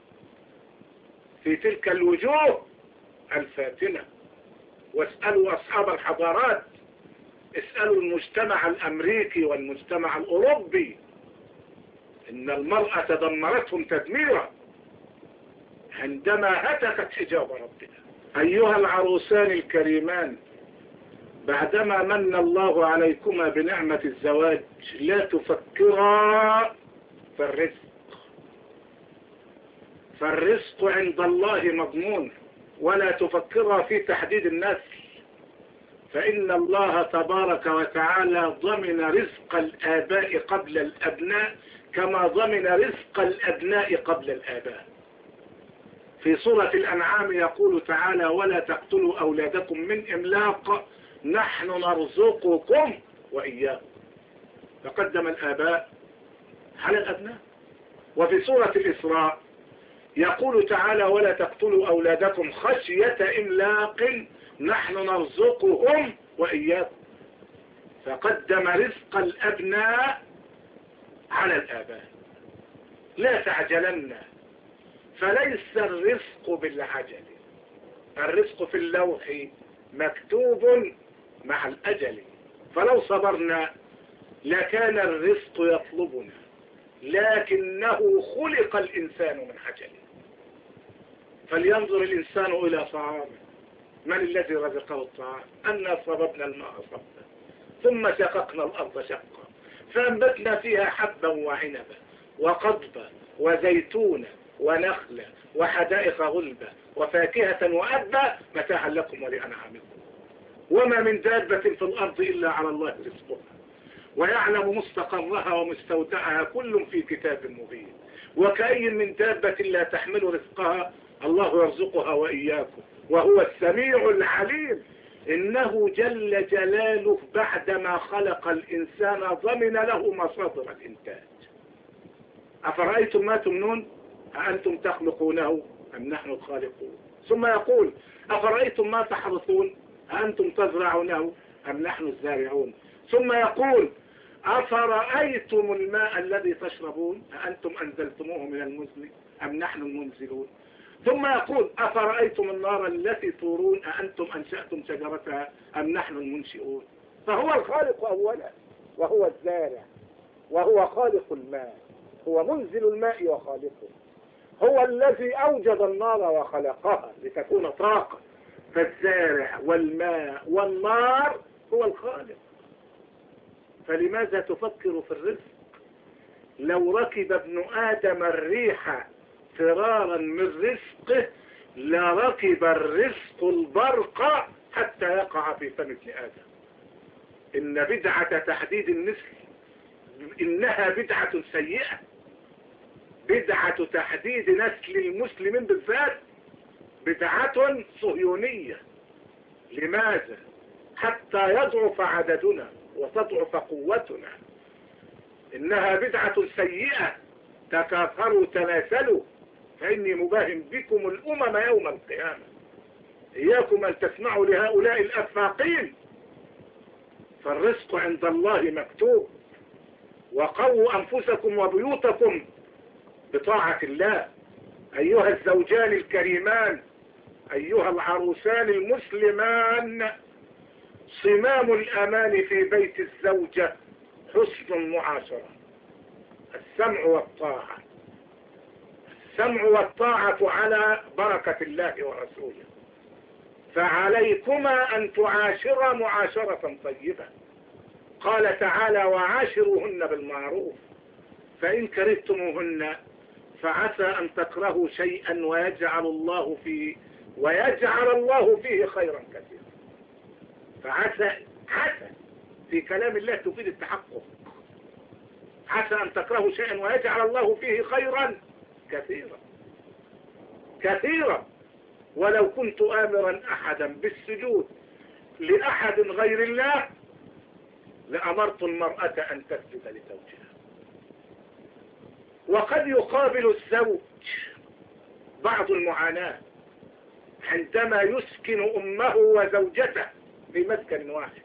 في تلك الوجوه الفاتنة. واسألوا أصحاب الحضارات، اسألوا المجتمع الأمريكي والمجتمع الأوروبي، إن المرأة دمرتهم تدميرا عندما هتكت حجاب ربها. أيها العروسان الكريمان، بعدما من الله عليكما بنعمة الزواج لا تفكرا في الرزق، فالرزق عند الله مضمون، ولا تفكرا في تحديد النسل، فإن الله تبارك وتعالى ضمن رزق الآباء قبل الأبناء كما ضمن رزق الأبناء قبل الآباء. في سورة الأنعام يقول تعالى ولا تقتلوا أولادكم من إملاق نحن نرزقكم وإياكم، فقدم الآباء على الأبناء. وفي سورة الإسراء يقول تعالى ولا تقتلوا أولادكم خشية إملاق نحن نرزقهم وإياكم، فقدم رزق الأبناء على الآباء. لا تعجلن، فليس الرزق بالعجل، الرزق في اللوح مكتوب مع الأجل، فلو صبرنا لكان الرزق يطلبنا، لكنه خلق الإنسان من عجل. فلينظر الإنسان إلى طعامه، من الذي رزقه الطعام؟ أنا صببنا الماء صبا ثم شققنا الأرض شقا فأنبتنا فيها حبا وعنبا وقضبا وزيتونا ونخلا وحدائق غلبا وفاكهة وأبا متاعا لكم ولأنعامكم. وما من دابة في الأرض إلا على الله رزقها ويعلم مستقرها ومستودعها كل في كتاب مبين. وكأي من دابة لا تحمل رزقها الله يرزقها وإياكم وهو السميع العليم. إنه جل جلاله بعدما خلق الإنسان ضمن له مصادر الإنتاج. أفرأيتم ما تمنون أأنتم تخلقونه أم نحن الخالقون؟ ثم يقول أفرأيتم ما تحرثون أأنتم تزرعونه أم نحن الزارعون؟ ثم يقول أفرأيتم الماء الذي تشربون أأنتم أنزلتموه من المزن أم نحن المنزلون؟ ثم يقول أفرأيتم النار التي تورون أأنتم أنشأتم شجرتها أم نحن المنشئون؟ فهو الخالق أولا وهو الزارع وهو خالق الماء، هو منزل الماء وخالقه، هو الذي أوجد النار وخلقها لتكون طاقة. فالزارع والماء والنار هو الخالق. فلماذا تفكر في الرزق؟ لو ركب ابن آدم الريح فرارا من رزقه لركب الرزق البرق حتى يقع في فم ابن آدم. إن بدعة تحديد النسل إنها بدعة سيئة، بدعة تحديد نسل المسلمين بالذات بدعة صهيونية. لماذا؟ حتى يضعف عددنا وتضعف قوتنا. إنها بدعة سيئة، تكاثروا تناسلوا فإني مباهم بكم الأمم يوم القيامة. إياكم أن تسمعوا لهؤلاء الأفاقين فالرزق عند الله مكتوب. وقووا أنفسكم وبيوتكم بطاعة الله. أيها الزوجان الكريمان، أيها العروسان المسلمان، صمام الأمان في بيت الزوجة حسن المعاشرة، السمع والطاعة. السمع والطاعة على بركة الله ورسوله، فعليكما أن تعاشرا معاشرة طيبة. قال تعالى: وعاشروهن بالمعروف، فإن كرهتموهن فعسى أن تكرهوا شيئا ويجعل الله فيه خيرا كثيرا. فعسى في كلام الله تفيد التحقق. عسى أن تكرهوا شيئا ويجعل الله فيه خيرا كثيرا. ولو كنت آمرا أحدا بالسجود لأحد غير الله لأمرت المرأة أن تسجد لزوجها. وقد يقابل الزوج بعض المعاناة عندما يسكن أمه وزوجته في مسكن واحد،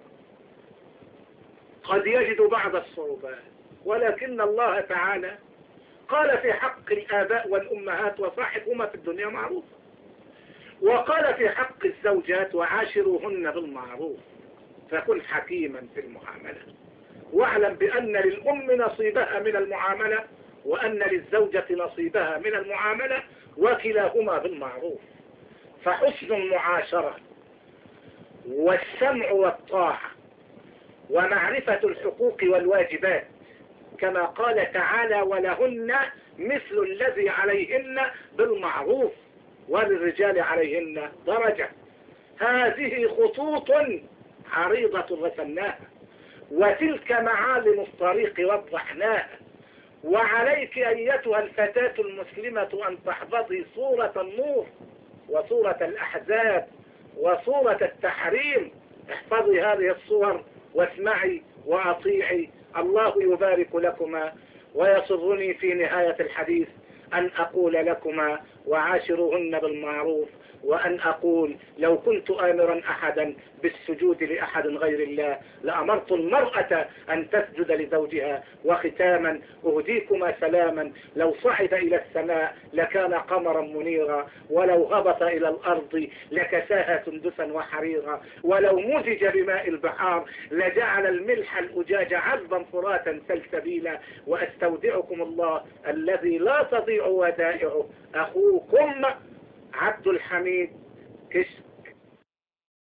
قد يجد بعض الصعوبات، ولكن الله تعالى قال في حق الآباء والأمهات: وصاحبهما في الدنيا معروف. وقال في حق الزوجات: وعاشروهن بالمعروف. فكن حكيما في المعاملة، واعلم بأن للأم نصيبها من المعاملة وأن للزوجة نصيبها من المعاملة، وكلاهما بالمعروف. فحسن المعاشرة والسمع والطاعة ومعرفة الحقوق والواجبات، كما قال تعالى: ولهن مثل الذي عليهن بالمعروف وللرجال عليهن درجة. هذه خطوط عريضة رسمناها، وتلك معالم الطريق وضحناها. وعليك أيتها الفتاة المسلمة أن تحفظي سورة النور وسورة الأحزاب وسورة التحريم. احفظي هذه الصور واسمعي وأطيعي. الله يبارك لكما. ويسرني في نهاية الحديث أن أقول لكما: وعاشروهن بالمعروف، وأن أقول: لو كنت آمرا أحدا بالسجود لأحد غير الله لأمرت المرأة أن تسجد لزوجها. وختاما أهديكما سلاما: لو صعد إلى السماء لكان قمرا منيرا، ولو هبط إلى الأرض لكساها سندسا وحريرا، ولو مزج بماء البحار لجعل الملح الأجاج عذبا فراتا سلسبيلا. وأستودعكم الله الذي لا تضيع ودائعه، أخوكم عبد الحميد كشك.